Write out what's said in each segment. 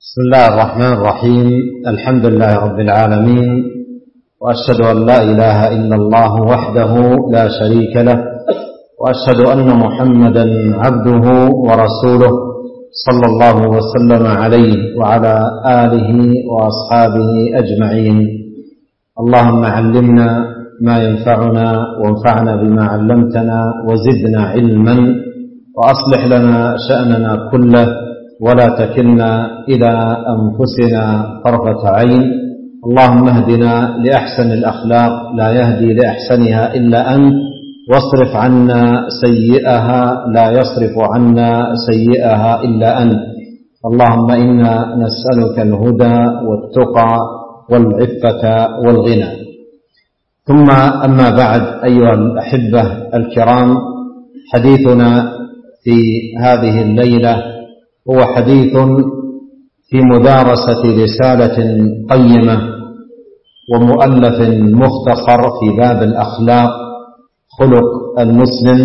بسم الله الرحمن الرحيم. الحمد لله رب العالمين، وأشهد أن لا إله إلا الله وحده لا شريك له، وأشهد أن محمدا عبده ورسوله صلى الله وسلم عليه وعلى آله وأصحابه أجمعين. اللهم علمنا ما ينفعنا وانفعنا بما علمتنا وزدنا علما، وأصلح لنا شأننا كله ولا تكلنا إلى أنفسنا طرفة عين. اللهم اهدنا لأحسن الأخلاق لا يهدي لأحسنها إلا أنت، واصرف عنا سيئها لا يصرف عنا سيئها إلا أنت. اللهم إنا نسألك الهدى والتقى والعفة والغنى. ثم أما بعد، أيها الأحبة الكرام، حديثنا في هذه الليلة هو حديث في مدارسة رسالة قيمة ومؤلف مختصر في باب الأخلاق خلق المسلم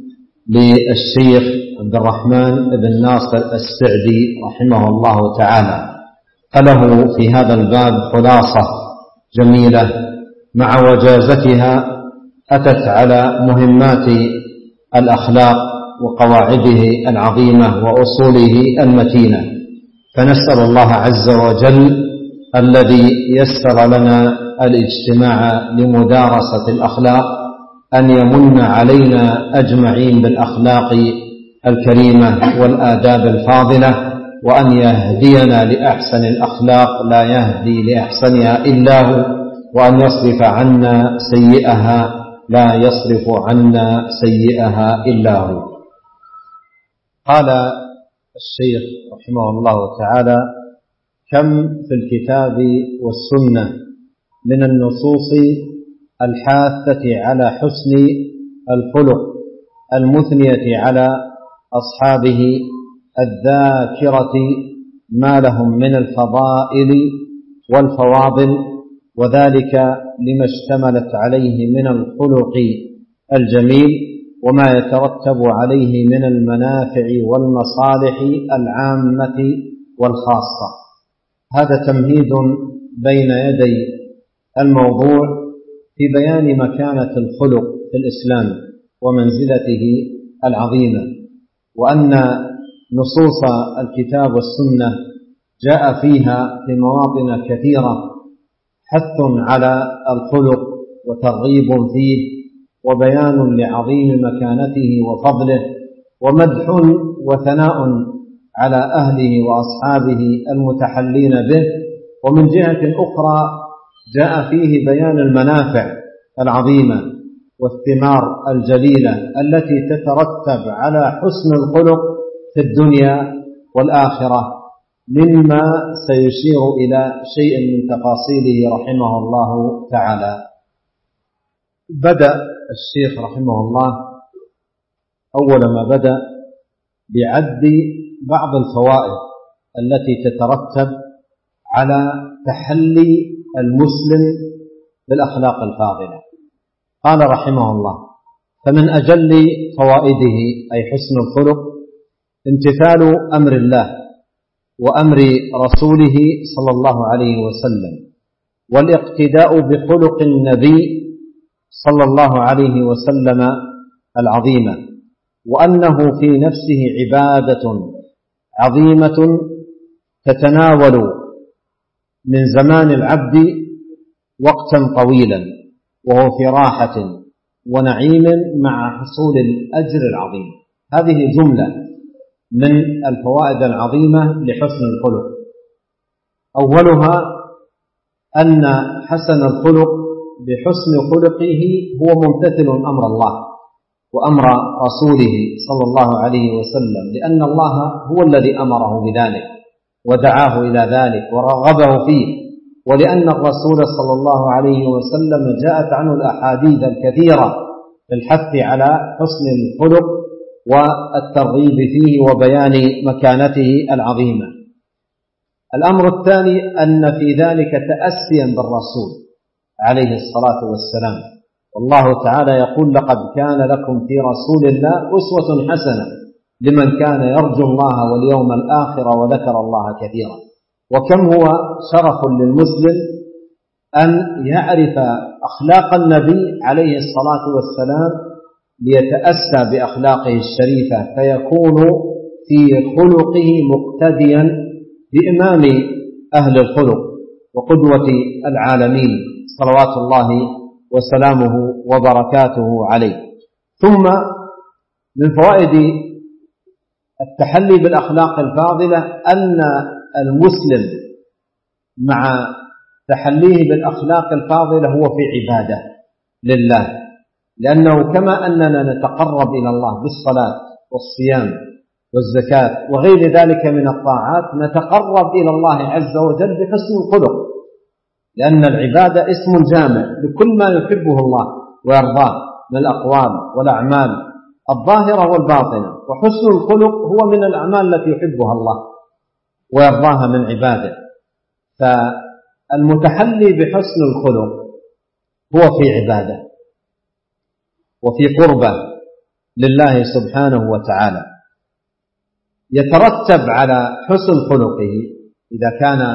للشيخ عبد الرحمن بن ناصر السعدي رحمه الله تعالى. فله في هذا الباب خلاصة جميلة مع وجازتها أتت على مهمات الأخلاق وقواعده العظيمة وأصوله المتينة. فنسأل الله عز وجل الذي يسر لنا الاجتماع لمدارسة الأخلاق أن يمن علينا أجمعين بالأخلاق الكريمة والآداب الفاضلة، وأن يهدينا لأحسن الأخلاق لا يهدي لأحسنها إلا هو، وأن يصرف عنا سيئها لا يصرف عنا سيئها إلا هو. قال الشيخ رحمه الله تعالى: كم في الكتاب والسنة من النصوص الحاثة على حسن الخلق المثنية على أصحابه الذاكرة ما لهم من الفضائل والفواضل، وذلك لما اشتملت عليه من الخلق الجميل وما يترتب عليه من المنافع والمصالح العامة والخاصة. هذا تمهيد بين يدي الموضوع في بيان مكانة الخلق في الإسلام ومنزلته العظيمة، وأن نصوص الكتاب والسنة جاء فيها في مواطن كثيرة حث على الخلق وترغيب فيه وبيان لعظيم مكانته وفضله، ومدح وثناء على أهله وأصحابه المتحلين به. ومن جهة أخرى جاء فيه بيان المنافع العظيمة والثمار الجليلة التي تترتب على حسن الخلق في الدنيا والآخرة، مما سيشير إلى شيء من تفاصيله رحمه الله تعالى. بدأ الشيخ رحمه الله أول ما بدأ بعد بعض الفوائد التي تترتب على تحلي المسلم بالأخلاق الفاضلة. قال رحمه الله: فمن أجل فوائده أي حسن الخلق امتثال أمر الله وأمر رسوله صلى الله عليه وسلم، والاقتداء بخلق النبي صلى الله عليه وسلم العظيمة، وأنه في نفسه عبادة عظيمة تتناول من زمان العبد وقتا طويلا وهو في راحة ونعيم مع حصول الأجر العظيم. هذه جملة من الفوائد العظيمة لحسن الخلق. أولها أن حسن الخلق بحسن خلقه هو ممتثل أمر الله وأمر رسوله صلى الله عليه وسلم، لأن الله هو الذي أمره بذلك ودعاه إلى ذلك ورغبه فيه، ولأن الرسول صلى الله عليه وسلم جاءت عنه الأحاديث الكثيرة في الحث على حسن الخلق والترغيب فيه وبيان مكانته العظيمة. الأمر الثاني أن في ذلك تأسيا بالرسول عليه الصلاة والسلام، والله تعالى يقول: لقد كان لكم في رسول الله أسوة حسنة لمن كان يرجو الله واليوم الآخر وذكر الله كثيرا. وكم هو شرف للمسلم أن يعرف أخلاق النبي عليه الصلاة والسلام ليتأسى بأخلاقه الشريفة، فيكون في خلقه مقتديا بإمام أهل الخلق وقدوة العالمين صلوات الله وسلامه وبركاته عليه. ثم من فوائد التحلي بالأخلاق الفاضلة أن المسلم مع تحليه بالأخلاق الفاضلة هو في عبادة لله، لأنه كما أننا نتقرب إلى الله بالصلاة والصيام والزكاة وغير ذلك من الطاعات، نتقرب إلى الله عز وجل بحسن الخلق، لأن العبادة اسم جامع لكل ما يحبه الله ويرضاه من الأقوال والأعمال الظاهرة والباطنة، وحسن الخلق هو من الأعمال التي يحبها الله ويرضاها من عباده. فالمتحلي بحسن الخلق هو في عبادة وفي قربة لله سبحانه وتعالى. يترتب على حسن خلقه إذا كان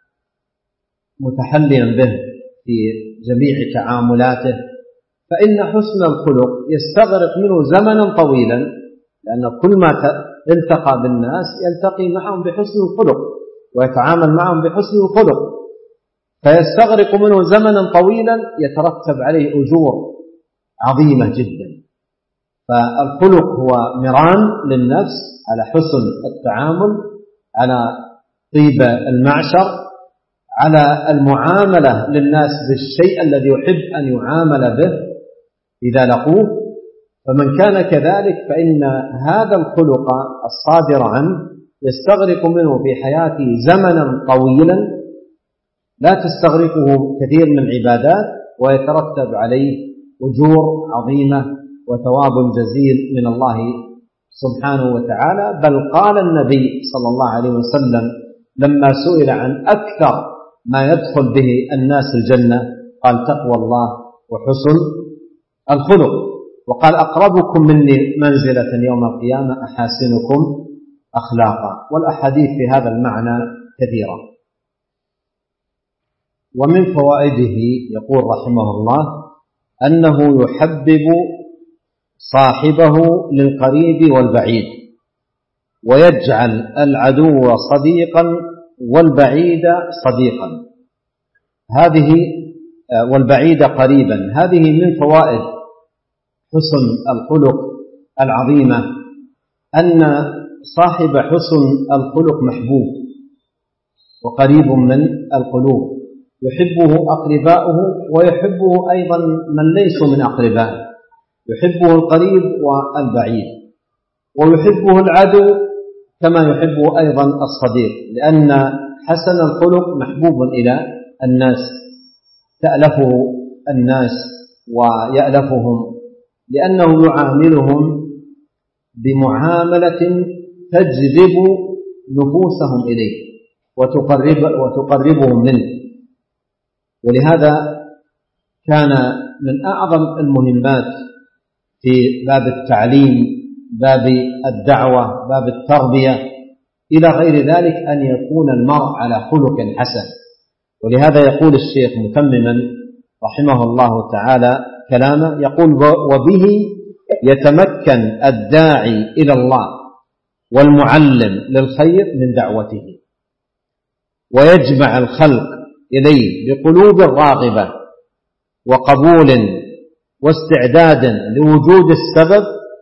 متحليا به في جميع تعاملاته، فإن حسن الخلق يستغرق منه زمنا طويلا، لأن كل ما التقى بالناس يلتقي معهم بحسن الخلق ويتعامل معهم بحسن الخلق، فيستغرق منه زمنا طويلا يترتب عليه أجور عظيمة جدا. فالخلق هو مران للنفس على حسن التعامل، على طيب المعشر، على المعاملة للناس بالشيء الذي يحب أن يعامل به إذا لقوه. فمن كان كذلك فإن هذا الخلق الصادر عنه يستغرق منه في حياته زمنا طويلا لا تستغرقه كثير من العبادات، ويترتب عليه أجور عظيمة وثواب جزيل من الله سبحانه وتعالى. بل قال النبي صلى الله عليه وسلم لما سئل عن أكثر ما يدخل به الناس الجنة قال تقوى الله وحسن الخلق، وقال أقربكم مني منزلة يوم القيامة أحاسنكم أخلاقا. والأحاديث في هذا المعنى كثيرة. ومن فوائده يقول رحمه الله أنه يحبب صاحبه للقريب والبعيد، ويجعل العدو صديقا والبعيد صديقا، هذه والبعيد قريبا. هذه من فوائد حسن الخلق العظيمة، أن صاحب حسن الخلق محبوب وقريب من القلوب، يحبه أقرباؤه ويحبه أيضا من ليسوا من أقربائه، يحبه القريب والبعيد، ويحبه العدو كما يحبه أيضا الصديق، لأن حسن الخلق محبوب إلى الناس، تألفه الناس ويألفهم، لأنه يعاملهم بمعاملة تجذب نفوسهم إليه وتقربهم منه. ولهذا كان من أعظم المهمات في باب التعليم، باب الدعوة، باب التربية إلى غير ذلك أن يكون المرء على خلق حسن. ولهذا يقول الشيخ متمما رحمه الله تعالى كلامه، يقول وبه يتمكن الداعي إلى الله والمعلم للخير من دعوته، ويجمع الخلق إليه بقلوب راغبة وقبول واستعداد لوجود السبب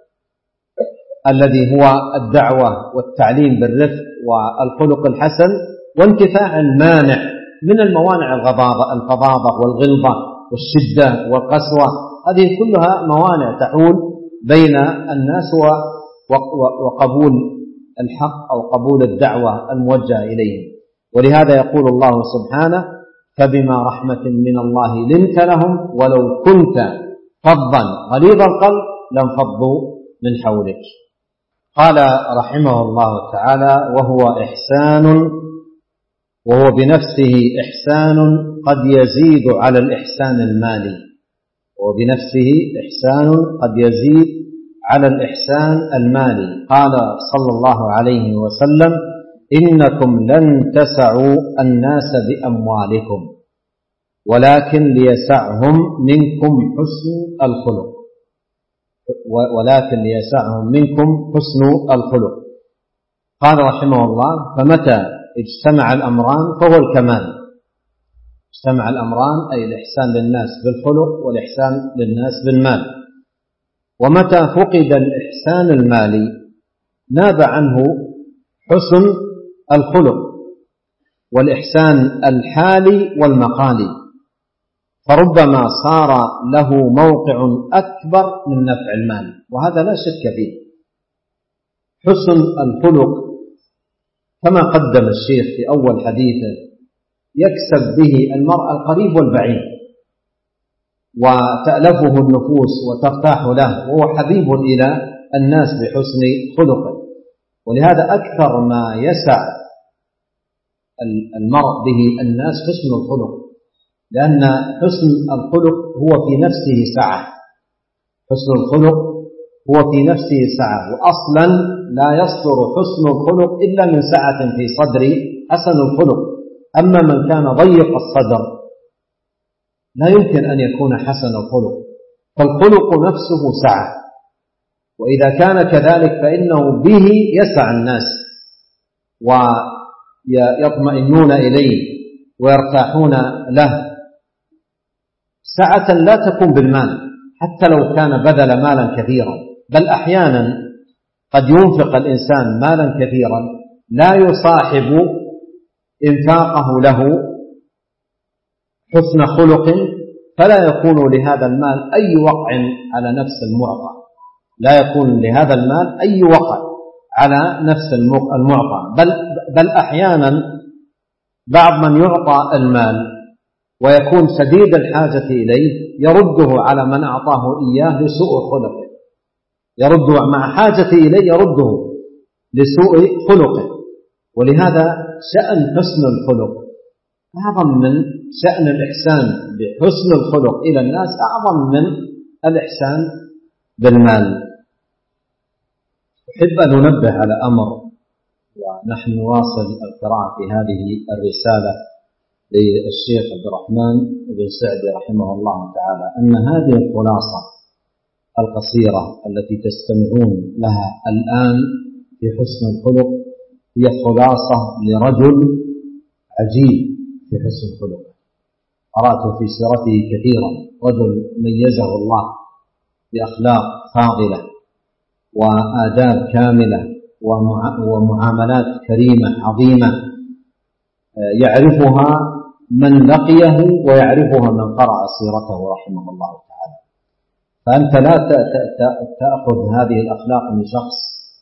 الذي هو الدعوة والتعليم بالرفق والخلق الحسن، وانتفاع المانع من الموانع الفظاظة والغلظة والشدة والقسوة. هذه كلها موانع تحول بين الناس وقبول الحق أو قبول الدعوة الموجهة إليه. ولهذا يقول الله سبحانه فبما رحمة من الله لنت لهم ولو كنت فظا غليظ القلب لانفضوا من حولك. قال رحمه الله تعالى وهو بنفسه إحسان قد يزيد على الإحسان المالي، وبنفسه إحسان قد يزيد على الإحسان المالي. قال صلى الله عليه وسلم إنكم لن تسعوا الناس بأموالكم ولكن ليسعهم منكم حسن الخلق. قال رحمه الله: فمتى اجتمع الأمران فهو الكمال. اجتمع الأمران أي الإحسان للناس بالخلق والإحسان للناس بالمال. ومتى فقد الإحسان المالي ناب عنه حسن الخلق والإحسان الحالي والمقالي، فربما صار له موقع أكبر من نفع المال، وهذا لا شك فيه. حسن الخلق كما قدم الشيخ في أول حديثه يكسب به المرء القريب والبعيد، وتألفه النفوس وترتاح له، وهو حبيب إلى الناس بحسن خلقه. ولهذا أكثر ما يسع المرء به الناس حسن الخلق، لأن حسن الخلق هو في نفسه سعة. حسن الخلق هو في نفسه سعة، وأصلا لا يصدر حسن الخلق إلا من سعة في صدر حسن الخلق. أما من كان ضيق الصدر لا يمكن أن يكون حسن الخلق، فالخلق نفسه سعة، وإذا كان كذلك فإنه به يسع الناس ويطمئنون إليه ويرتاحون له. سعة لا تكون بالمال حتى لو كان بذل مالا كثيرا، بل أحيانا قد ينفق الإنسان مالا كثيرا لا يصاحب إنفاقه له حسن خلق، فلا يكون لهذا المال أي وقع على نفس المعطى، لا يكون لهذا المال أي وقع على نفس المعطى، بل أحيانا بعض من يعطى المال ويكون شديد الحاجة إليه يرده على من أعطاه إياه لسوء خلقه، يرده مع حاجة إليه يرده لسوء خلقه. ولهذا شأن حسن الخلق أعظم من شأن الإحسان بحسن الخلق إلى الناس، أعظم من الإحسان بالمال. أحب أن ننبه على أمر ونحن نواصل القراءة في هذه الرسالة للشيخ عبد الرحمن بن سعدي رحمه الله تعالى، أن هذه الخلاصة القصيرة التي تستمعون لها الآن في حسن الخلق هي خلاصة لرجل عجيب في حسن الخلق، قرأت في سيرته كثيرا، رجل ميزه الله بأخلاق فاضلة وآداب كاملة ومعاملات كريمة عظيمة يعرفها من لقيه ويعرفها من قرأ سيرته رحمه الله تعالى. فأنت لا تأخذ هذه الأخلاق من شخص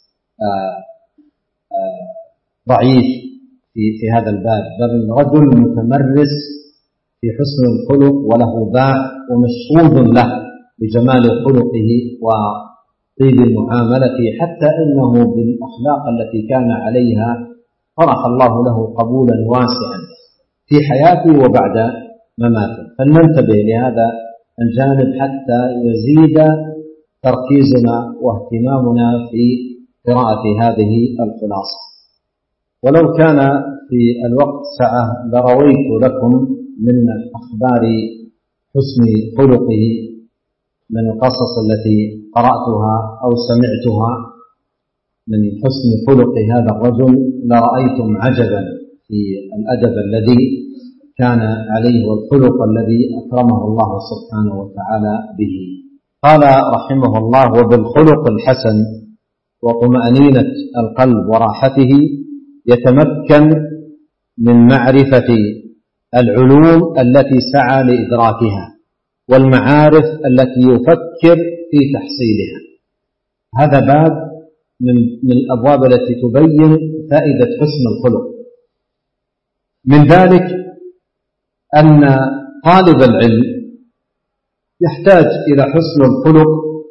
ضعيف في هذا الباب، بل رجل متمرس في حسن الخلق وله باع ومشهود له بجمال خلقه وطيب المعاملة، حتى إنه بالأخلاق التي كان عليها فرح الله له قبولا واسعا في حياته وبعد مماته. فلننتبه لهذا الجانب حتى يزيد تركيزنا واهتمامنا في قراءة هذه الخلاصة. ولو كان في الوقت سعة لرويت لكم من أخبار حسن خلقه من القصص التي قرأتها أو سمعتها من حسن خلق هذا الرجل لرأيتم عجبا في الأدب الذي كان عليه والخلق الذي أكرمه الله سبحانه وتعالى به. قال رحمه الله: وبالخلق الحسن وطمأنينة القلب وراحته يتمكن من معرفة العلوم التي سعى لإدراكها والمعارف التي يفكر في تحصيلها. هذا باب من الأبواب التي تبين فائدة حسن الخلق. من ذلك أن طالب العلم يحتاج إلى حسن الخلق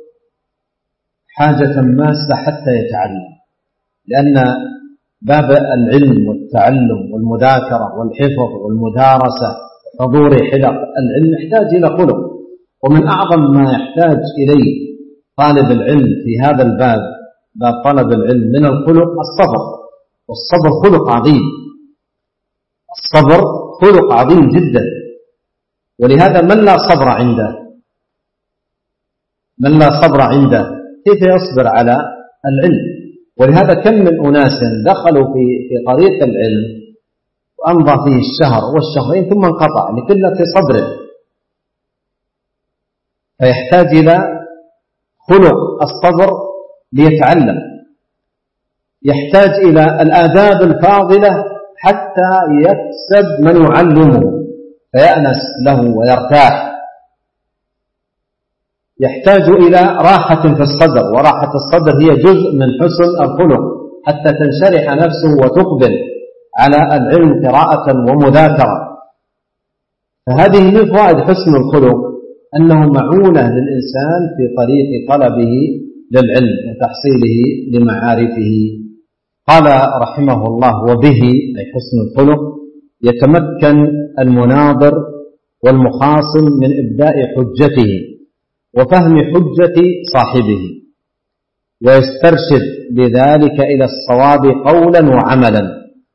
حاجة ماسة حتى يتعلم، لأن باب العلم والتعلم والمذاكرة والحفظ والمدارسة وحضور حلق العلم يحتاج إلى خلق. ومن أعظم ما يحتاج إليه طالب العلم في هذا الباب، باب طلب العلم، من الخلق الصبر والصبر خلق عظيم، الصبر خلق عظيم جدا. ولهذا من لا صبر عنده كيف يصبر على العلم؟ ولهذا كم من أناس دخلوا في طريق العلم وأمضى فيه الشهر والشهرين ثم انقطع لقلة صبره. فيحتاج إلى خلق الصبر ليتعلم، يحتاج إلى الآداب الفاضلة حتى يكسب من يعلمه فيأنس له ويرتاح، يحتاج إلى راحة في الصدر، وراحة الصدر هي جزء من حسن الخلق حتى تنشرح نفسه وتقبل على العلم قراءة ومذاكرة. فهذه من فوائد حسن الخلق أنه معونة للإنسان في طريق طلبه للعلم وتحصيله لمعارفه. قال رحمه الله: وبه أي حسن الخلق يتمكن المناظر والمخاصم من إبداء حجته وفهم حجة صاحبه، ويسترشد بذلك إلى الصواب قولا وعملا.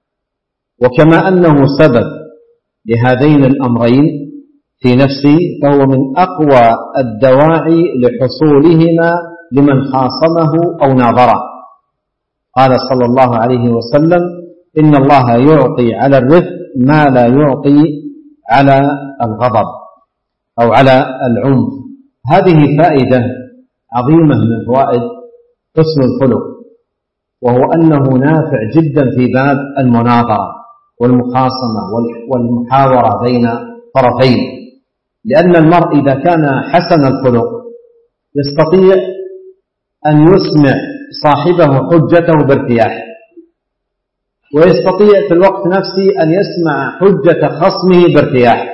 وكما أنه سبب لهذين الأمرين في نفسه فهو من أقوى الدواعي لحصولهما لمن خاصمه أو ناظره. قال صلى الله عليه وسلم: إن الله يعطي على الرفق ما لا يعطي على الغضب أو على العنف. هذه فائدة عظيمة من فوائد حسن الخلق، وهو أنه نافع جدا في باب المناظرة والمخاصمة والمحاورة بين طرفين، لأن المرء إذا كان حسن الخلق يستطيع أن يسمع صاحبه حجته بارتياح، ويستطيع في الوقت نفسه أن يسمع حجة خصمه بارتياح.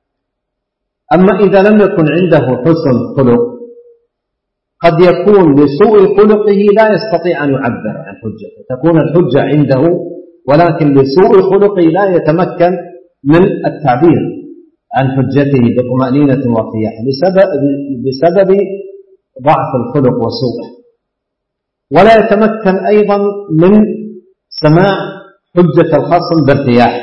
أما إذا لم يكن عنده حسن خلق قد يكون لسوء خلقه لا يستطيع أن يعبر عن حجته، تكون الحجة عنده ولكن لسوء خلقه لا يتمكن من التعبير عن حجته بطمأنينة وارتياح بسبب ضعف الخلق وسوءه، ولا يتمكن أيضا من سماع حجة الخصم بارتياح.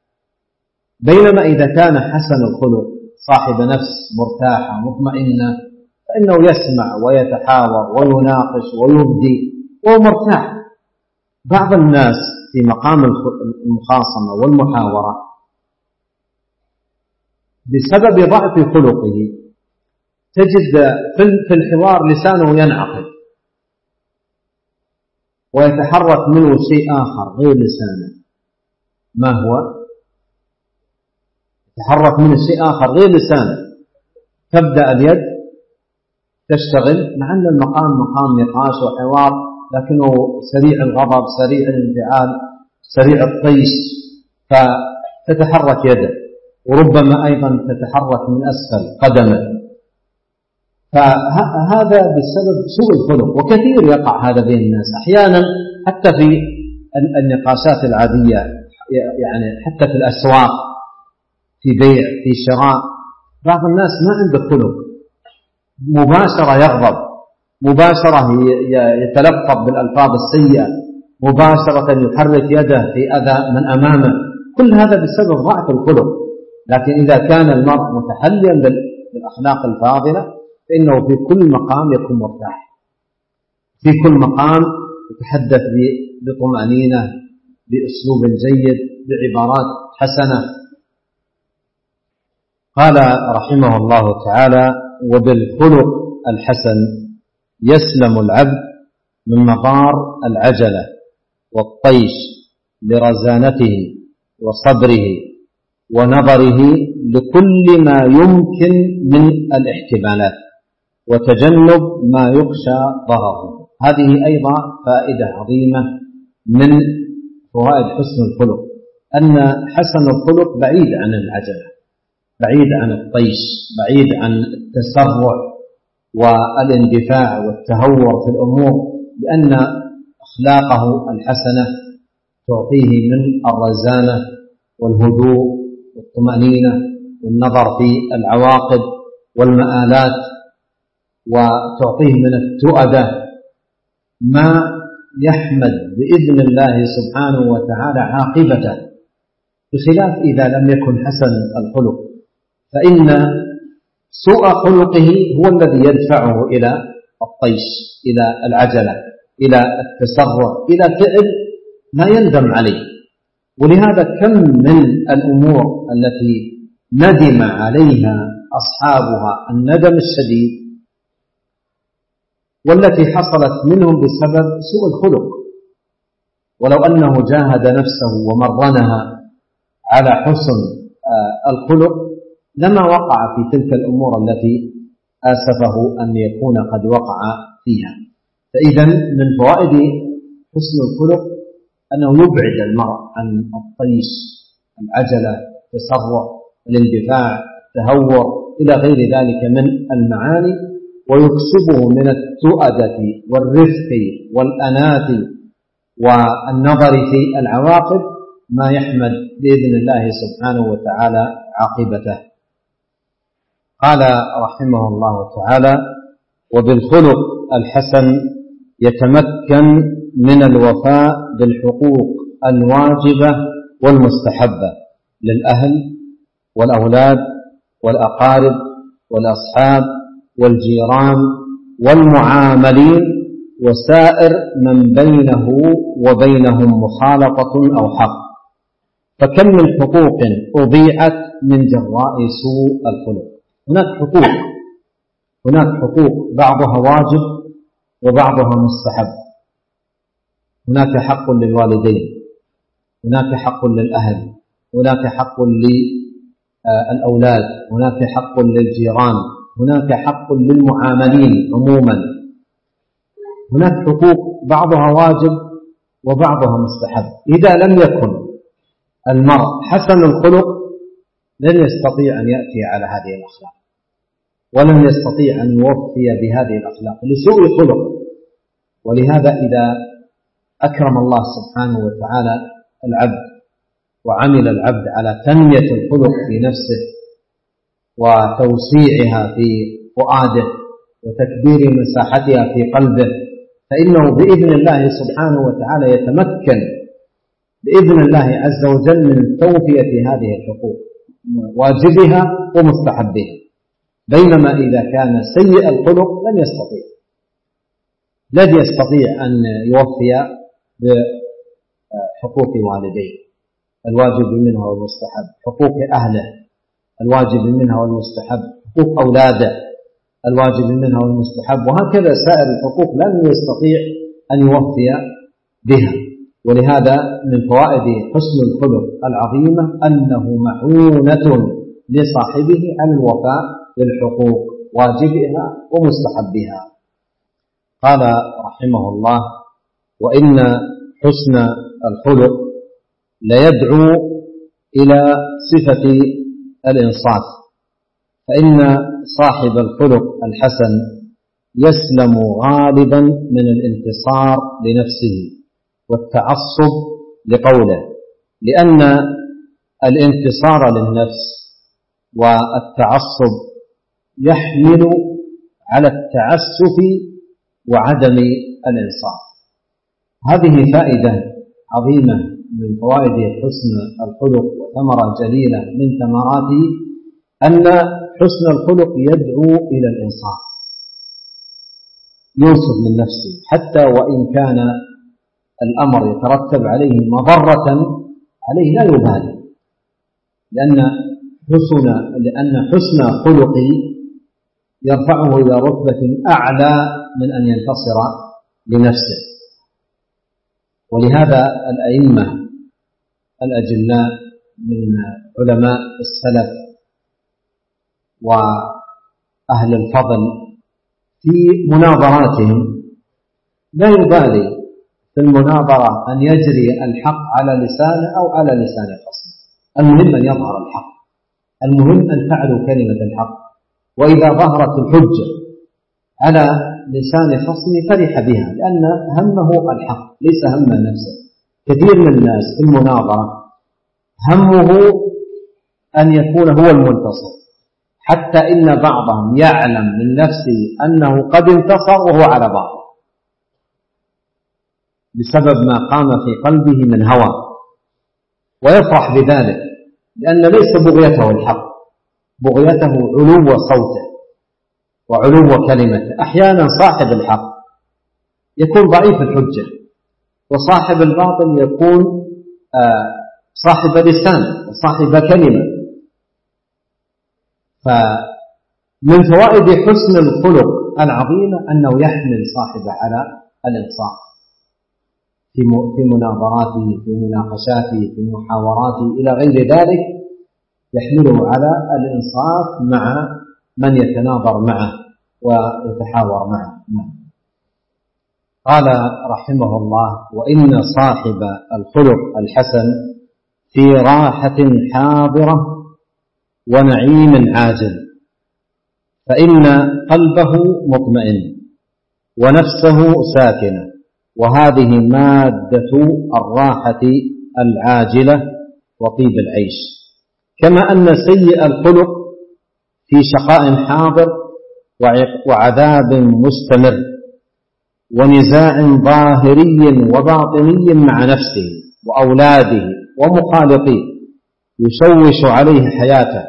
بينما إذا كان حسن الخلق صاحب نفس مرتاحة مطمئنة فإنه يسمع ويتحاور ويناقش ويبدي وهو مرتاح. بعض الناس في مقام المخاصمة والمحاورة بسبب ضعف خلقه تجد في الحوار لسانه ينعقد ويتحرك منه شيء آخر غير لسانه. ما هو؟ يتحرك منه شيء آخر غير لسانه. تبدأ اليد تشتغل مع أن المقام مقام نقاش وحوار، لكنه سريع الغضب، سريع الانفعال، سريع الطيش، فتتحرك يده، وربما أيضا تتحرك من أسفل قدمه. فهذا بسبب سوء الخلق، وكثير يقع هذا بين الناس أحيانا حتى في النقاشات العادية، يعني حتى في الأسواق، في بيع، في شراء. بعض الناس ما عنده خلق، مباشرة يغضب، مباشرة يتلفظ بالألفاظ السيئة، مباشرة يحرك يده في أذى من أمامه. كل هذا بسبب ضعف الخلق. لكن إذا كان المرء متحليا بالأخلاق الفاضلة فإنه في كل مقام يكون مرتاح، في كل مقام يتحدث بطمأنينة، بأسلوب جيد، بعبارات حسنة. قال رحمه الله تعالى: وبالخلق الحسن يسلم العبد من مضار العجلة والطيش لرزانته وصبره ونظره لكل ما يمكن من الاحتمالات وتجنب ما يخشى ضرره. هذه أيضا فائدة عظيمة من فوائد حسن الخلق، أن حسن الخلق بعيد عن العجلة، بعيد عن الطيش، بعيد عن التسرع والاندفاع والتهور في الأمور، لأن أخلاقه الحسنة تعطيه من الرزانة والهدوء والطمأنينة والنظر في العواقب والمآلات، وتعطيه من التؤدة ما يحمد بإذن الله سبحانه وتعالى عاقبته، بخلاف إذا لم يكن حسن الخلق، فإن سوء خلقه هو الذي يدفعه إلى الطيش، إلى العجلة، إلى التسرع، إلى فعل ما يندم عليه. ولهذا كم من الأمور التي ندم عليها أصحابها الندم الشديد والتي حصلت منهم بسبب سوء الخلق، ولو أنه جاهد نفسه ومرنها على حسن الخلق لما وقع في تلك الأمور التي آسفه أن يكون قد وقع فيها. فإذا من فوائد حسن الخلق أنه يبعد المرء عن الطيش، العجلة، التسرع، الاندفاع، التهور إلى غير ذلك من المعاني، ويكسبه من التؤدة والرفق والأنات والنظر في العواقب ما يحمد بإذن الله سبحانه وتعالى عاقبته. قال رحمه الله تعالى: وبالخلق الحسن يتمكن من الوفاء بالحقوق الواجبة والمستحبة للأهل والأولاد والأقارب والأصحاب والجيران والمعاملين وسائر من بينه وبينهم مخالطة أو حق. فكم من حقوق أضيعت من جراء سوء الخلق. هناك حقوق بعضها واجب وبعضها مستحب. هناك حق للوالدين، هناك حق للأهل، هناك حق للأولاد، هناك حق للجيران، هناك حق للمعاملين عموما. هناك حقوق بعضها واجب وبعضها مستحب. إذا لم يكن المرء حسن الخلق لن يستطيع أن يأتي على هذه الأخلاق، ولن يستطيع أن يوفي بهذه الأخلاق لسوء خلق. ولهذا إذا أكرم الله سبحانه وتعالى العبد وعمل العبد على تنمية الخلق في نفسه وتوسيعها في فؤاده وتكبير مساحتها في قلبه، فإنه بإذن الله سبحانه وتعالى يتمكن بإذن الله عز وجل من توفية هذه الحقوق، واجبها ومستحبها. بينما إذا كان سيء الخلق لن يستطيع أن يوفي بحقوق والديه الواجب منها والمستحب، حقوق أهله الواجب منها والمستحب، حقوق أولاده الواجب منها والمستحب، وهكذا سائر الحقوق لن يستطيع أن يوفي بها. ولهذا من فوائد حسن الخلق العظيمة أنه معونة لصاحبه على الوفاء بالحقوق واجبها ومستحبها. قال رحمه الله: وإن حسن الخلق ليدعو إلى صفة الإنصاف، فإن صاحب الخلق الحسن يسلم غالبا من الانتصار لنفسه والتعصب لقوله، لأن الانتصار للنفس والتعصب يحمل على التعسف وعدم الإنصاف. هذه فائدة عظيمة من فوائد حسن الخلق وثمرة جليلة من ثمراته أن حسن الخلق يدعو إلى الإنصاف، ينصف من نفسه حتى وإن كان الأمر يترتب عليه مضرة عليه لا يبالي، لأن حسن خلقي يرفعه إلى رتبة أعلى من أن ينتصر لنفسه. ولهذا الأئمة الأجلاء من علماء السلف وأهل الفضل في مناظراتهم لا يبالي في المناظرة أن يجري الحق على لسانه أو على لسان خصمه، المهم أن يظهر الحق، المهم أن تعلو كلمة الحق. وإذا ظهرت الحجة على لسان خصمه فرح بها، لأن همه الحق ليس هم نفسه. كثير من الناس في المناظرة همه أن يكون هو المنتصر، حتى إن بعضهم يعلم من نفسه أنه قد انتصر وهو على باطل. بسبب ما قام في قلبه من هوى، ويفرح بذلك، لأن ليس بغيته الحق، بغيته علو صوته وعلو كلمته. أحيانا صاحب الحق يكون ضعيف الحجة، وصاحب الباطل يكون صاحب لسان وصاحب كلمة. فمن فوائد حسن الخلق العظيمة أنه يحمل صاحبه على الإنصاف في مناظراته، في مناقشاته، في محاوراته إلى غير ذلك، يحمله على الإنصاف مع من يتناظر معه ويتحاور معه. قال رحمه الله: وإن صاحب الخلق الحسن في راحة حاضرة ونعيم عاجل، فإن قلبه مطمئن ونفسه ساكنة، وهذه مادة الراحة العاجلة وطيب العيش. كما أن سيء الخلق في شقاء حاضر وعذاب مستمر ونزاع ظاهري وباطني مع نفسه وأولاده ومخالطيه، يشوش عليه حياته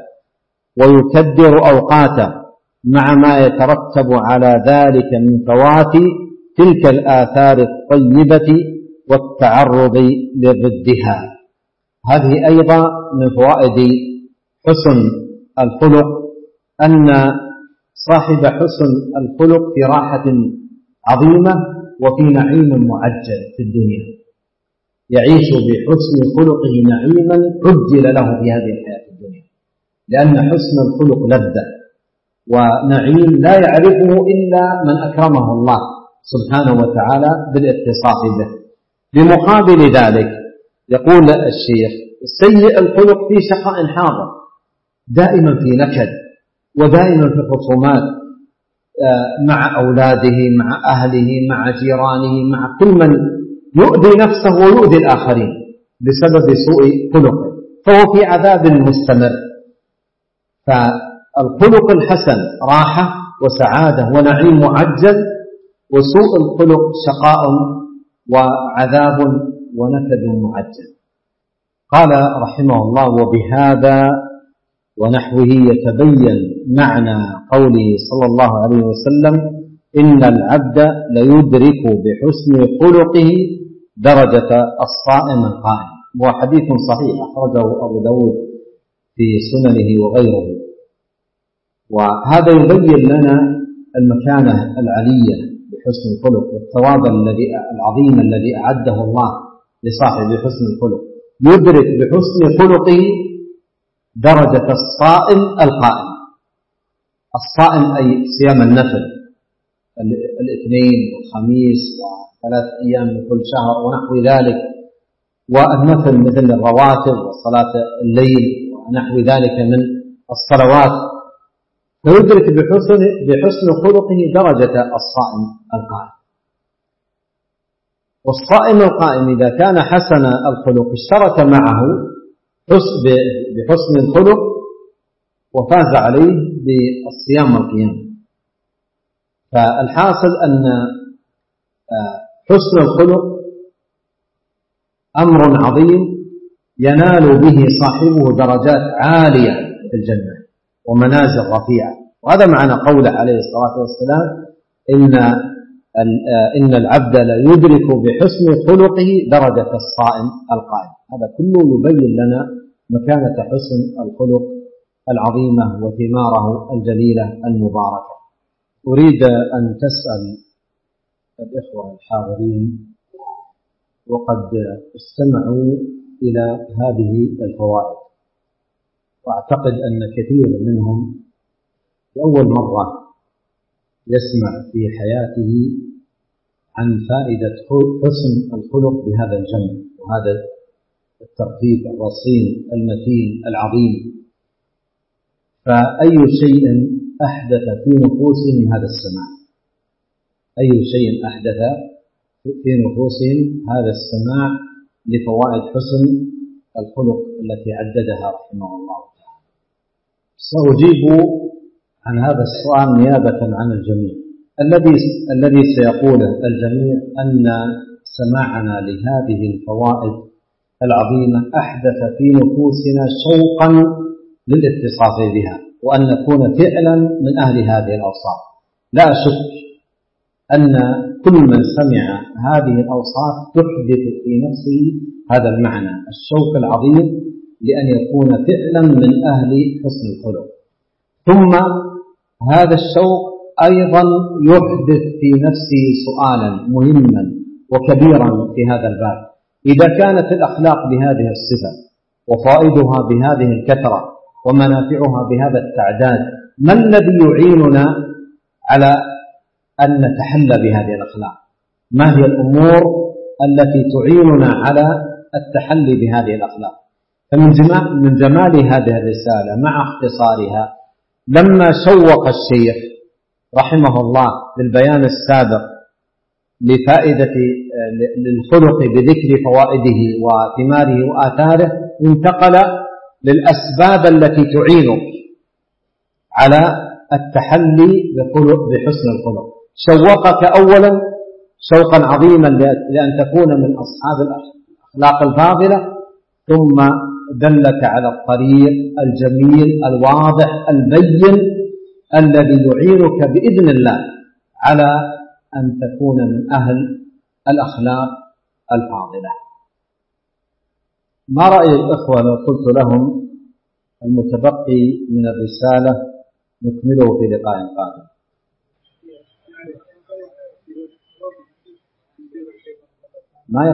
ويكدر أوقاته، مع ما يترتب على ذلك من فوات تلك الآثار الطيبة والتعرض لضدها. هذه أيضا من فوائد حسن الخلق، أن صاحب حسن الخلق في راحة عظيمة وفي نعيم معجل في الدنيا، يعيش بحسن خلقه نعيما عجل له في هذه الحياة الدنيا، لأن حسن الخلق لذة ونعيم لا يعرفه إلا من أكرمه الله سبحانه وتعالى بالاتصاف به. بمقابل ذلك يقول الشيخ: سيء الخلق في شقاء حاضر، دائما في نكد ودائما في خصومات مع أولاده، مع أهله، مع جيرانه، مع كل من يؤذي نفسه ويؤذي الآخرين بسبب سوء خلقه، فهو في عذاب مستمر. فالخلق الحسن راحة وسعادة ونعيم معجل، وسوء الخلق شقاء وعذاب ونكد معجل. قال رحمه الله: وبهذا ونحوه يتبين معنى قوله صلى الله عليه وسلم: إن العبد ليدرك بحسن خلقه درجة الصائم القائم. وهو حديث صحيح أخرجه أبو داود في سننه وغيره. وهذا يبين لنا المكانة العلية بحسن الخلق والثواب العظيم الذي أعده الله لصاحب حسن الخلق. يدرك بحسن خلقه درجة الصائم القائم. الصائم أي صيام النفل، الاثنين والخميس وثلاث أيام من كل شهر ونحو ذلك، والنفل مثل الرواتب وصلاة الليل ونحو ذلك من الصلوات، فيدرك بحسن خلقه درجة الصائم القائم. والصائم القائم إذا كان حسن الخلق اشترك معه بحسن الخلق وفاز عليه بالصيام والقيام. فالحاصل أن حسن الخلق أمر عظيم ينال به صاحبه درجات عالية في الجنة ومنازل رفيعة. وهذا معنى قوله عليه الصلاة والسلام: إن العبد لا يدرك بحسن خلقه درجة الصائم القائم. هذا كله يبين لنا مكانة حسن الخلق العظيمة وثماره الجليلة المباركة. أريد أن تسأل الإخوة الحاضرين وقد استمعوا إلى هذه الفوائد، وأعتقد أن كثير منهم لأول مرة يسمع في حياته عن فائدة حسن الخلق بهذا الجمع وهذا الترتيب الرصين المتين العظيم. فأي شيء أحدث في نفوسهم هذا السماع؟ أي شيء أحدث في نفوسهم هذا السماع لفوائد حسن الخلق التي عددها رحمه الله تعالى؟ سأجيب عن هذا السؤال نيابة عن الجميع. الذي سيقوله الجميع أن سماعنا لهذه الفوائد العظيمة أحدث في نفوسنا شوقا للاتصاف بها، وأن نكون فعلا من أهل هذه الأوصاف. لا أشك أن كل من سمع هذه الأوصاف تحدث في نفسه هذا المعنى، الشوق العظيم لأن يكون فعلا من أهل حسن الخلق. ثم هذا الشوق أيضا يحدث في نفسه سؤالا مهما وكبيرا في هذا الباب: إذا كانت الأخلاق بهذه الصفة وفائدها بهذه الكثرة ومنافعها بهذا التعداد، ما الذي يعيننا على أن نتحلى بهذه الأخلاق؟ ما هي الأمور التي تعيننا على التحلي بهذه الأخلاق؟ فمن جمال هذه الرسالة مع اختصارها، لما شوق الشيخ رحمه الله للبيان السابق لفائدة للخلق بذكر فوائده وثماره وآثاره، انتقل للأسباب التي تعينك على التحلي بحسن الخلق. شوقك أولا شوقا عظيما لأن تكون من أصحاب الأخلاق الفاضلة، ثم دلك على الطريق الجميل الواضح البين الذي يعينك بإذن الله على أن تكون من أهل الأخلاق الفاضلة. ما رأي الإخوة لو قلت لهم المتبقي من الرسالة نكمله في لقاء قادم؟ ما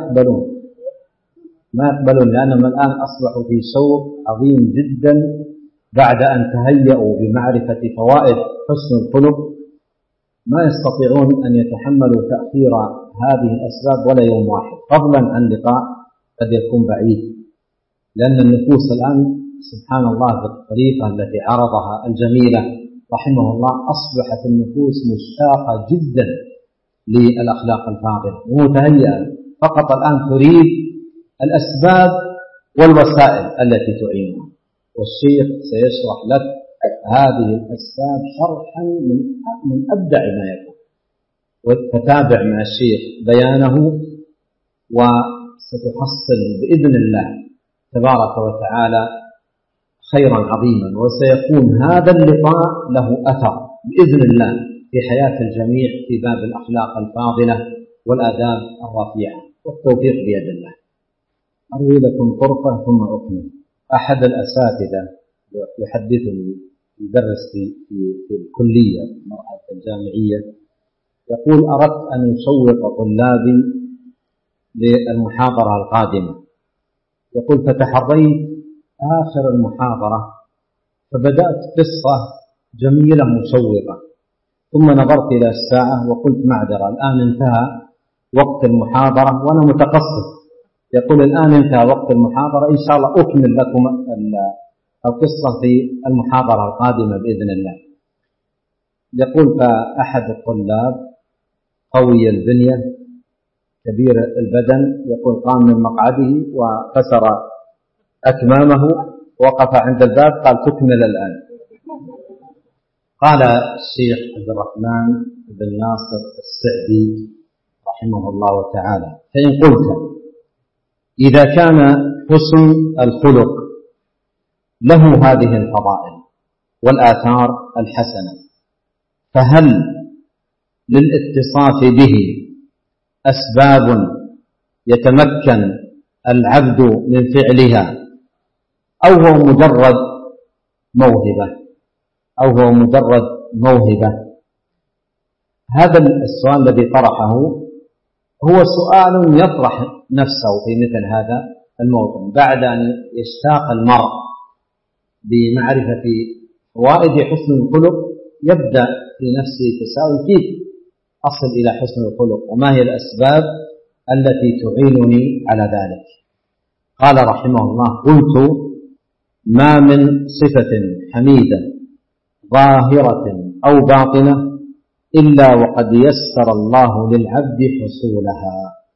يقبلون لأنهم الآن أصبحوا في شوق عظيم جدا بعد أن تهيأوا بمعرفة فوائد حسن الخلق، ما يستطيعون أن يتحملوا تأخير هذه الأسباب ولا يوم واحد، فضلا عن لقاء قد يكون بعيد، لأن النفوس الآن سبحان الله بالطريقة التي عرضها الجميلة رحمه الله أصبحت النفوس مشتاقة جدا للأخلاق الفاضلة ومتهيئة، فقط الآن تريد الأسباب والوسائل التي تعينها، والشيخ سيشرح لك هذه الأسباب شرحا من أبدع ما يكون، وتتابع مع الشيخ بيانه وستحصل بإذن الله تبارك وتعالى خيرا عظيما، وسيكون هذا اللقاء له أثر بإذن الله في حياة الجميع في باب الأخلاق الفاضلة والآداب الرفيعة، والتوفيق بيد الله. أروي لكم طرفة ثم أكمل. أحد الأساتذة يحدثني يدرس في الكلية المرحلة الجامعية، يقول: أردت أن أشوق طلابي للمحاضرة القادمة. يقول: فتحريت آخر المحاضرة فبدأت قصة جميلة مشوقة، ثم نظرت إلى الساعة وقلت: معذرة، الآن انتهى وقت المحاضرة وأنا متقصد. يقول: الآن انتهى وقت المحاضرة، إن شاء الله أكمل لكم القصة في المحاضرة القادمة بإذن الله. يقول: فأحد الطلاب قوي البنية كبير البدن، يقول: قام من مقعده وكسر أكمامه، وقف عند الباب، قال: تكمل الآن. قال الشيخ عبد الرحمن بن ناصر السعدي رحمه الله تعالى: فإن قلت إذا كان حسن الخلق له هذه الفضائل والآثار الحسنة، فهل للاتصاف به أسباب يتمكن العبد من فعلها، أو هو مجرد موهبة؟ هذا السؤال الذي طرحه هو سؤال يطرح نفسه في مثل هذا الموطن، بعد أن يشتاق المرء بمعرفة فوائد حسن الخلق يبدأ في نفسه تساؤل: كيف أصل إلى حسن الخلق، وما هي الأسباب التي تعينني على ذلك؟ قال رحمه الله: قلت: ما من صفة حميدة ظاهرة أو باطنة إلا وقد يسر الله للعبد حصولها،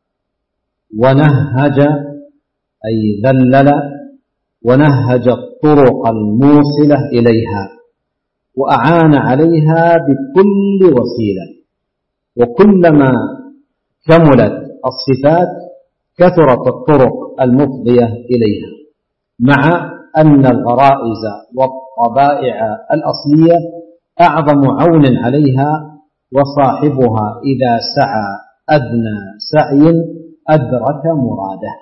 ونهج أي ذلل ونهج الطرق الموصلة إليها، وأعان عليها بكل وسيلة، وكلما كملت الصفات كثرت الطرق المفضية إليها، مع أن الغرائز والطبائع الأصلية أعظم عون عليها، وصاحبها إذا سعى أدنى سعي أدرك مراده.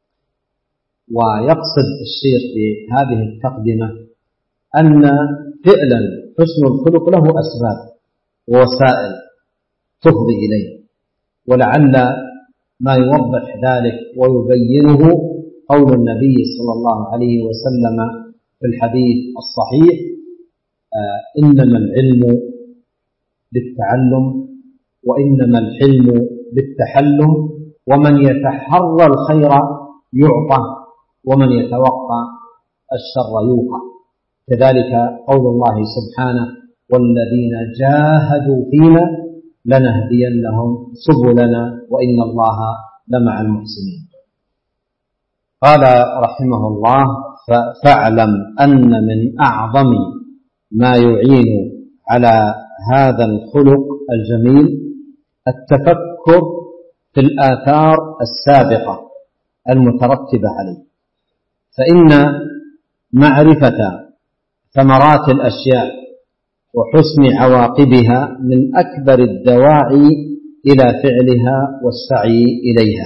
ويقصد الشيخ بهذه التقدمة أن فعلا حسن الخلق له أسباب ووسائل تفضي إليه، ولعل ما يوضح ذلك ويبينه قول النبي صلى الله عليه وسلم في الحديث الصحيح: إنما العلم بالتعلم وإنما الحلم بالتحلم، ومن يتحرى الخير يعطى ومن يتوقع الشر يوقى. كذلك قول الله سبحانه: والذين جاهدوا فينا لنهدينهم سبلنا وإن الله لمع المحسنين. قال رحمه الله: فاعلم أن من أعظم ما يعين على هذا الخلق الجميل التفكر في الآثار السابقة المترتبة عليه، فإن معرفة ثمرات الأشياء وحسن عواقبها من أكبر الدواعي إلى فعلها والسعي إليها.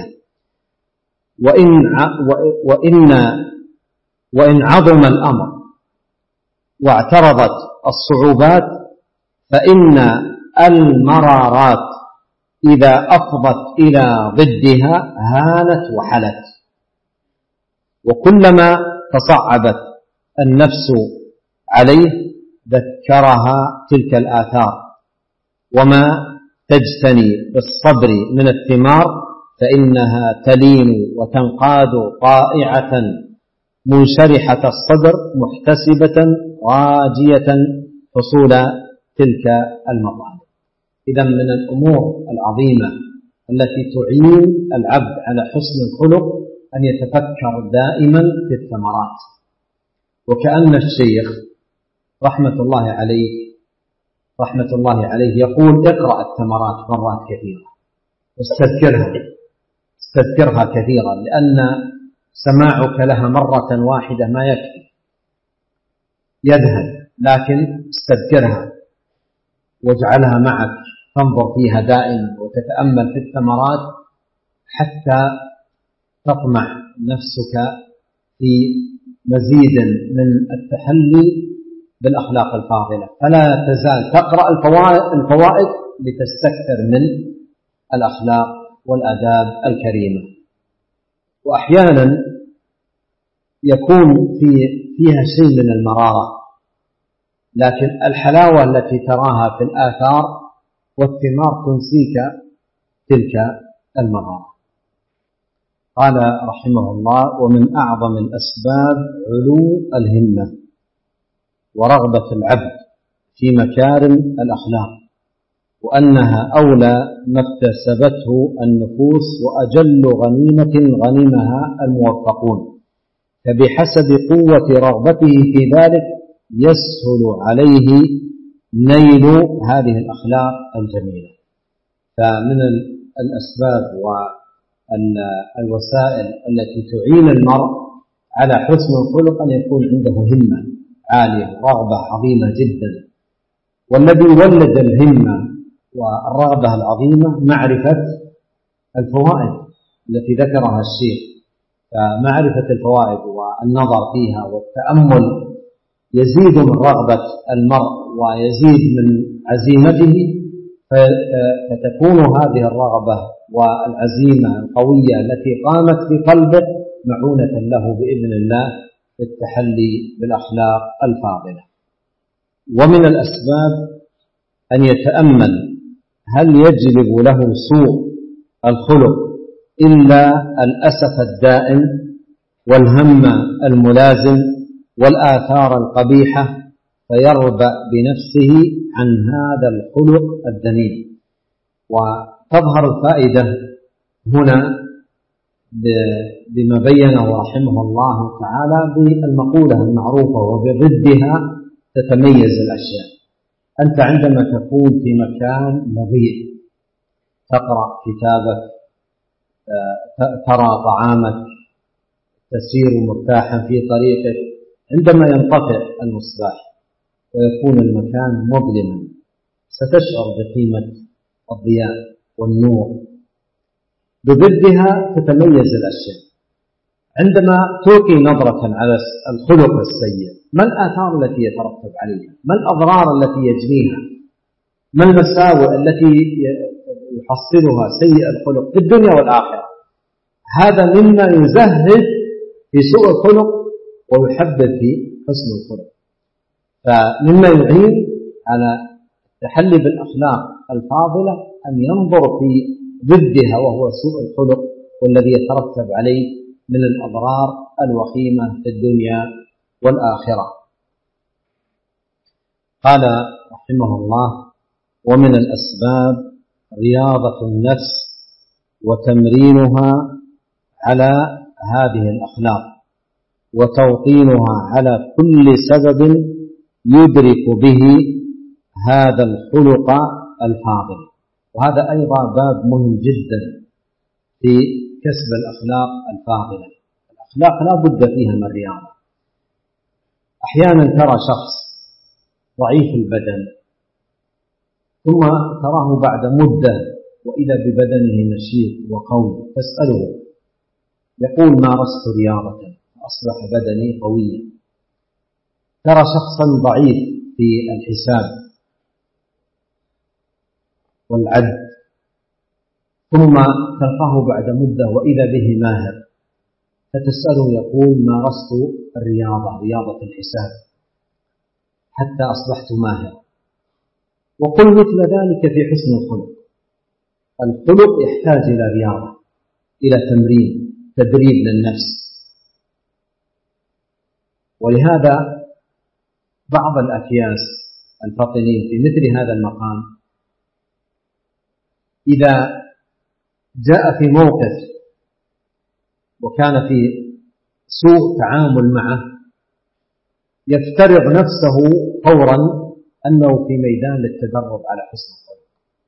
وإن عظم الأمر واعترضت الصعوبات فإن المرارات إذا أفضت إلى ضدها هانت وحلت، وكلما تصعبت النفس عليه ذكرها تلك الآثار وما تجتني بالصبر من الثمار، فإنها تلين وتنقاد طائعة منشرحة الصدر محتسبة راجية حصول تلك المطالب. إذن من الأمور العظيمة التي تعين العبد على حسن الخلق أن يتفكر دائما في الثمرات. وكأن الشيخ رحمة الله عليه يقول: اقرأ الثمرات مرات كثيرة واستذكرها كثيرا، لأن سماعك لها مرة واحدة ما يكفي يذهب، لكن استذكرها واجعلها معك، تنظر فيها دائما وتتأمل في الثمرات حتى تطمع نفسك في مزيد من التحلي بالأخلاق الفاضلة، فلا تزال تقرأ الفوائد لتستكثر من الأخلاق والآداب الكريمة. وأحيانا يكون فيها شيء من المرارة، لكن الحلاوة التي تراها في الآثار والثمار تنسيك تلك المرارة. قال رحمه الله: ومن أعظم الأسباب علو الهمة ورغبة العبد في مكارم الأخلاق، وأنها أولى ما اكتسبته النفوس وأجل غنيمة غنمها الموفقون، فبحسب قوة رغبته في ذلك يسهل عليه نيل هذه الأخلاق الجميلة. فمن الأسباب والوسائل التي تعين المرء على حسن الخلق أن يكون عنده همة عالية، رغبة عظيمة جدا. والذي ولد الهمة والرغبة العظيمة معرفة الفوائد التي ذكرها الشيخ، فمعرفة الفوائد والنظر فيها والتأمل يزيد من رغبة المرء ويزيد من عزيمته، فتكون هذه الرغبة والعزيمة القوية التي قامت في قلبه معونة له بإذن الله في التحلي بالأخلاق الفاضلة. ومن الأسباب أن يتأمل هل يجلب له سوء الخلق إلا الأسف الدائم والهم الملازم والآثار القبيحة، فيربأ بنفسه عن هذا الخلق الذميم. وتظهر الفائدة هنا بما بينه رحمه الله تعالى بالمقولة المعروفة وبضدها تتميز الأشياء. أنت عندما تكون في مكان نظيف تقرأ كتابك ترى طعامك، تسير مرتاحا في طريقك. عندما ينطفئ المصباح ويكون المكان مظلما ستشعر بقيمة الضياء والنور. بضدها تتميز الأشياء. عندما تلقي نظرة على الخلق السيء، ما الآثار التي يترتب عليها؟ ما الأضرار التي يجنيها؟ ما المساوئ التي يحصلها سيء الخلق في الدنيا والآخرة؟ هذا مما يزهد في سوء الخلق ويحبب في حسن الخلق. فمما يعين على التحلي بالأخلاق الفاضلة أن ينظر في ضدها وهو سوء الخلق والذي يترتب عليه من الأضرار الوخيمة في الدنيا والآخرة. قال رحمه الله: ومن الأسباب رياضة النفس وتمرينها على هذه الأخلاق وتوطينها على كل سبب يدرك به هذا الخلق الفاضل. وهذا أيضا باب مهم جدا في كسب الأخلاق الفاضلة. الأخلاق لا بد فيها من رياضة. أحيانا ترى شخص ضعيف البدن ثم تراه بعد مدة وإذا ببدنه نشيط وقوي، تسأله يقول: مارست رياضة فأصبح بدني قويا. ترى شخصا ضعيف في الحساب والعد ثم تلقاه بعد مدة وإذا به ماهر، فتسأله يقول: مارست الرياضة، رياضة الحساب، حتى أصبحت ماهر. وقل مثل ذلك في حسن الخلق. الخلق يحتاج إلى رياضة، إلى تمرين، تدريب للنفس. ولهذا بعض الأكياس الفطنين في مثل هذا المقام إذا جاء في موقف وكان في سوء تعامل معه يفترض نفسه فورا أنه في ميدان للتدرب على حسن الخلق.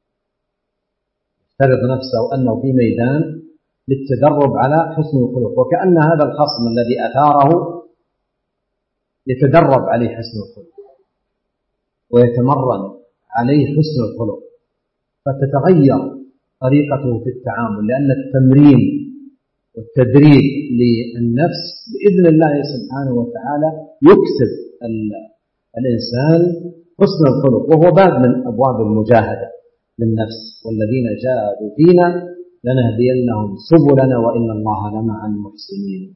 يفترض نفسه أنه في ميدان للتدرب على حسن الخلق، وكأن هذا الخصم الذي أثاره يتدرب عليه حسن الخلق ويتمرن عليه حسن الخلق، فتتغير طريقته في التعامل، لأن التمرين والتدريب للنفس بإذن الله سبحانه وتعالى يكسب الإنسان حسن الخلق، وهو باب من أبواب المجاهدة للنفس. والذين جاهدوا فينا لنهدينهم سبلنا وإن الله لمع المحسنين.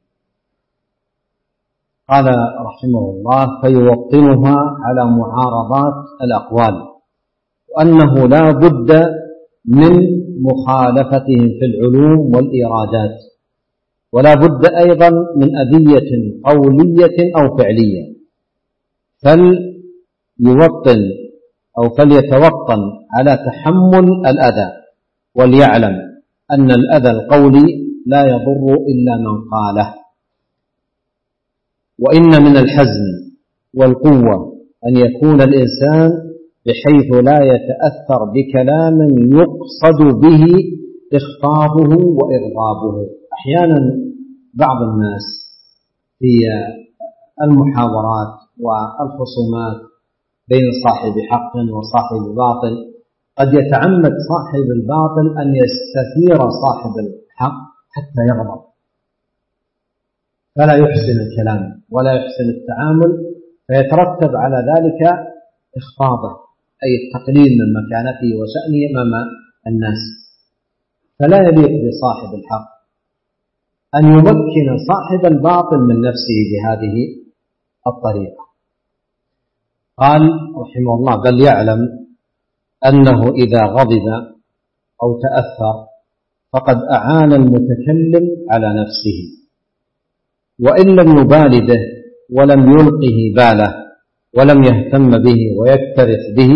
قال رحمه الله: فيوطنها على معارضات الأقوال، وأنه لا بد من مخالفتهم في العلوم والإيرادات، ولا بد أيضا من أذية قولية أو فعلية، فليتوطن على تحمل الأذى، وليعلم أن الأذى القولي لا يضر إلا من قاله. وإن من الحزم والقوة أن يكون الإنسان بحيث لا يتأثر بكلام يقصد به إخفاضه وإغضابه. أحيانا بعض الناس في المحاورات والخصومات بين صاحب حق وصاحب باطل قد يتعمد صاحب الباطل أن يستثير صاحب الحق حتى يغضب، فلا يحسن الكلام ولا يحسن التعامل، فيترتب على ذلك إخفاضه، أي التقليل من مكانته وشأنه أمام الناس. فلا يليق بصاحب الحق أن يمكن صاحب الباطل من نفسه بهذه الطريقة. قال رحمه الله: بل يعلم أنه إذا غضب أو تأثر فقد أعان المتكلم على نفسه، وإن لم يبال به ولم يلقه باله ولم يهتم به ويكترث به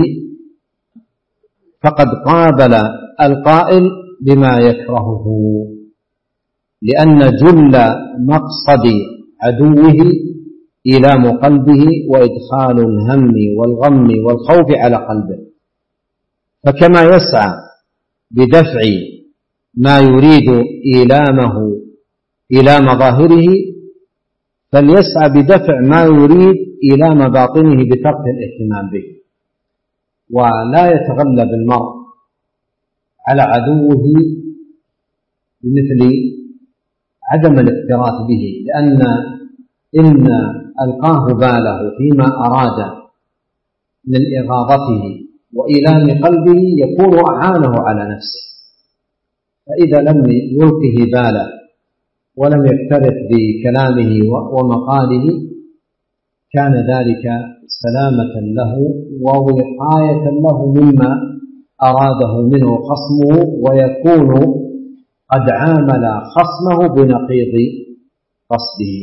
فقد قابل القائل بما يكرهه، لأن جل مقصد عدوه إيلام قلبه وإدخال الهم والغم والخوف على قلبه. فكما يسعى بدفع ما يريد إيلام ظاهره فليسعى بدفع ما يريد إيلام باطنه بترك الاهتمام به، ولا يتغلب المرء على عدوه بمثل عدم الاكتراث به، لأن إن ألقاه باله فيما أراد من إغاظته وإيلام قلبه يكون أعانه على نفسه، فإذا لم يلقه باله ولم يكترث بكلامه ومقاله كان ذلك سلامة له ووقاية له مما أراده منه خصمه، ويكون قد عامل خصمه بنقيض قصده.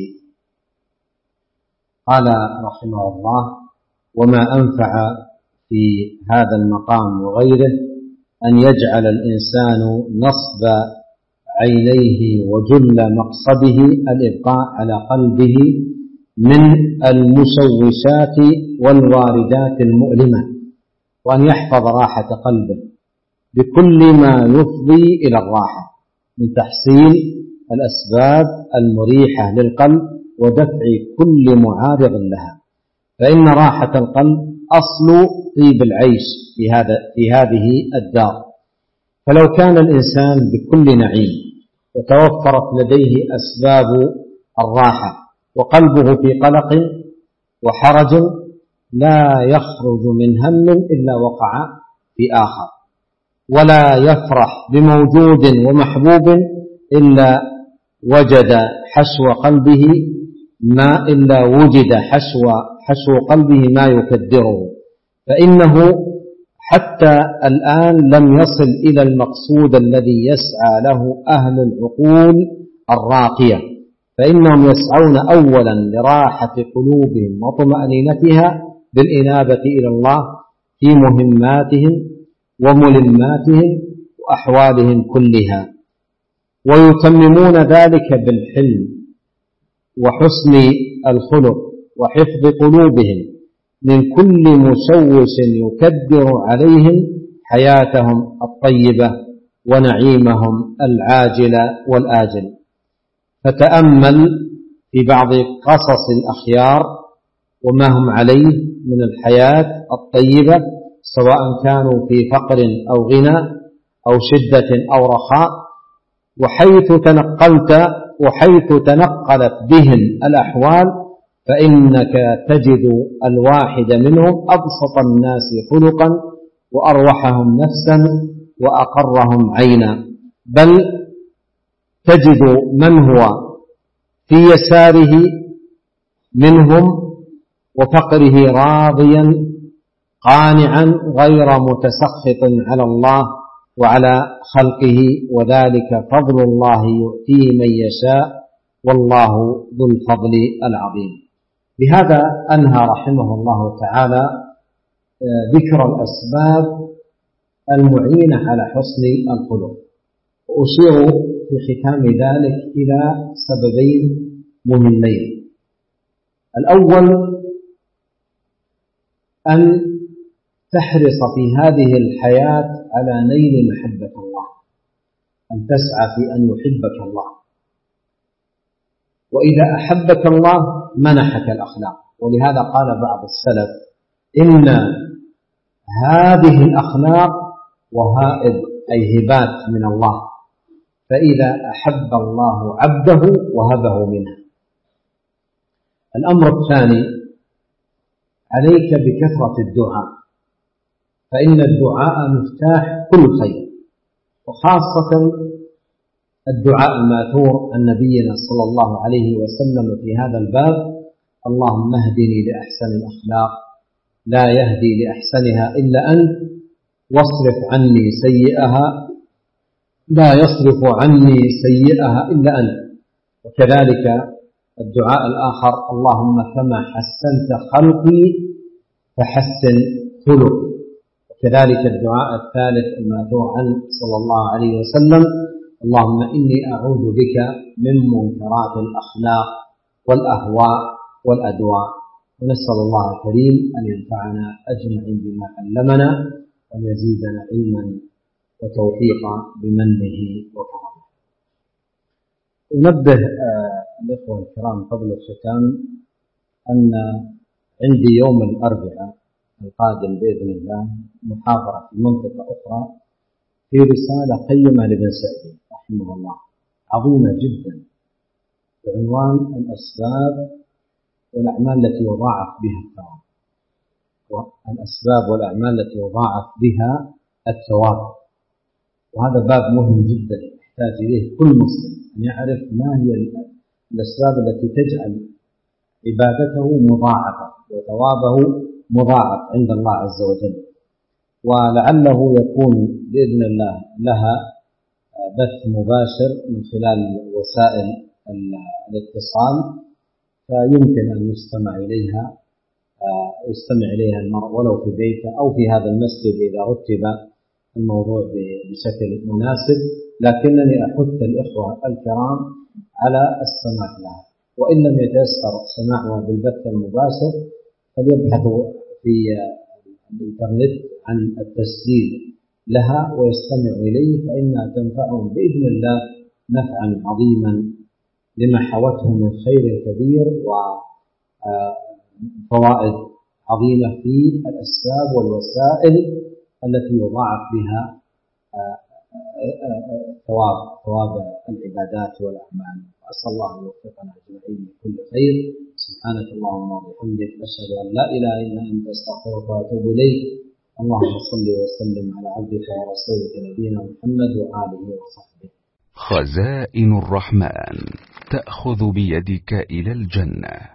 قال رحمه الله: وما أنفع في هذا المقام وغيره أن يجعل الإنسان نصب عينيه وجل مقصده الإبقاء على قلبه من المشوشات والواردات المؤلمة، وأن يحفظ راحة قلبه بكل ما يفضي إلى الراحة من تحصيل الأسباب المريحة للقلب ودفع كل معارض لها، فإن راحة القلب أصل طيب العيش في هذه الدار. فلو كان الإنسان بكل نعيم وتوفرت لديه أسباب الراحة وقلبه في قلق وحرج لا يخرج من هم إلا وقع في آخر، ولا يفرح بموجود ومحبوب إلا وجد حشو قلبه ما يكدره، فإنه حتى الآن لم يصل إلى المقصود الذي يسعى له أهل العقول الراقية، فإنهم يسعون أولا لراحة قلوبهم وطمأنينتها بالإنابة إلى الله في مهماتهم وملماتهم وأحوالهم كلها، ويتممون ذلك بالحلم وحسن الخلق وحفظ قلوبهم من كل مشوش يكدر عليهم حياتهم الطيبة ونعيمهم العاجل والآجل. فتأمل في بعض قصص الأخيار وما هم عليه من الحياة الطيبة، سواء كانوا في فقر أو غنى أو شدة أو رخاء، وحيث تنقلت بهم الأحوال فإنك تجد الواحد منهم أبسط الناس خلقا وأروحهم نفسا وأقرهم عينا، بل تجد من هو في يساره منهم وفقره راضيا قانعا غير متسخط على الله وعلى خلقه، وذلك فضل الله يؤتيه من يشاء والله ذو الفضل العظيم. بهذا أنهى رحمه الله تعالى ذكر الأسباب المعينة على حسن الخلق، وأشير في ختام ذلك إلى سببين مهمين. الأول أن تحرص في هذه الحياة على نيل محبة الله، أن تسعى في أن يحبك الله، وإذا أحبك الله منحك الأخلاق. ولهذا قال بعض السلف: إن هذه الأخلاق وهائب أي هبات من الله، فإذا أحب الله عبده وهبه منها. الأمر الثاني: عليك بكثرة الدعاء، فإن الدعاء مفتاح كل خير، وخاصة الدعاء الماثور عن نبينا صلى الله عليه وسلم في هذا الباب: اللهم اهدني لأحسن الأخلاق لا يهدي لأحسنها إلا أنت، واصرف عني سيئها لا يصرف عني سيئها إلا أنت. وكذلك الدعاء الآخر: اللهم كما حسنت خلقي فحسن خلقي. وكذلك الدعاء الثالث الماثور عنه صلى الله عليه وسلم: اللهم إني أعوذ بك من منكرات الأخلاق والأهواء والأدواء. ونسأل الله الكريم أن ينفعنا أجمعين بما علمنا وأن يزيدنا علما وتوفيق بمنه وكرمه. أنبه الإخوة الكرام قبل الختام أن عندي يوم الأربعاء القادم بإذن الله محاضرة في منطقة أخرى في رسالة قيمة لابن سعدي رحمه الله عظيمة جدا بعنوان الأسباب والأعمال التي يضاعف بها الثواب، والأسباب والأعمال التي يضاعف بها الثواب. وهذا باب مهم جدا يحتاج إليه كل مسلم أن يعرف ما هي الأسباب التي تجعل عبادته مضاعفة وثوابه مضاعف عند الله عز وجل، ولعله يكون بإذن الله لها بث مباشر من خلال وسائل الاتصال، فيمكن أن يستمع إليها المرء ولو في بيته أو في هذا المسجد إذا رتب الموضوع بشكل مناسب، لكنني أحث الإخوة الكرام على السماع لها، وإن لم يتيسر سماعها بالبث المباشر فليبحثوا في الإنترنت عن التسجيل لها ويستمعوا إليه، فإنها تنفعهم بإذن الله نفعا عظيما لما حوته من خير كبير وفوائد عظيمة في الأسباب والوسائل التي يضاعف بها ثواب العبادات والأعمال. أسأل الله أن يوفقنا أجمعين لكل خير. سبحانك اللهم وبحمدك أشهد أن لا إله إلا أنت أستغفرك وأتوب إليك. اللهم صل وسلم على عبدك ورسولك نبينا محمد وآله وصحبه. خزائن الرحمن تأخذ بيدك إلى الجنة.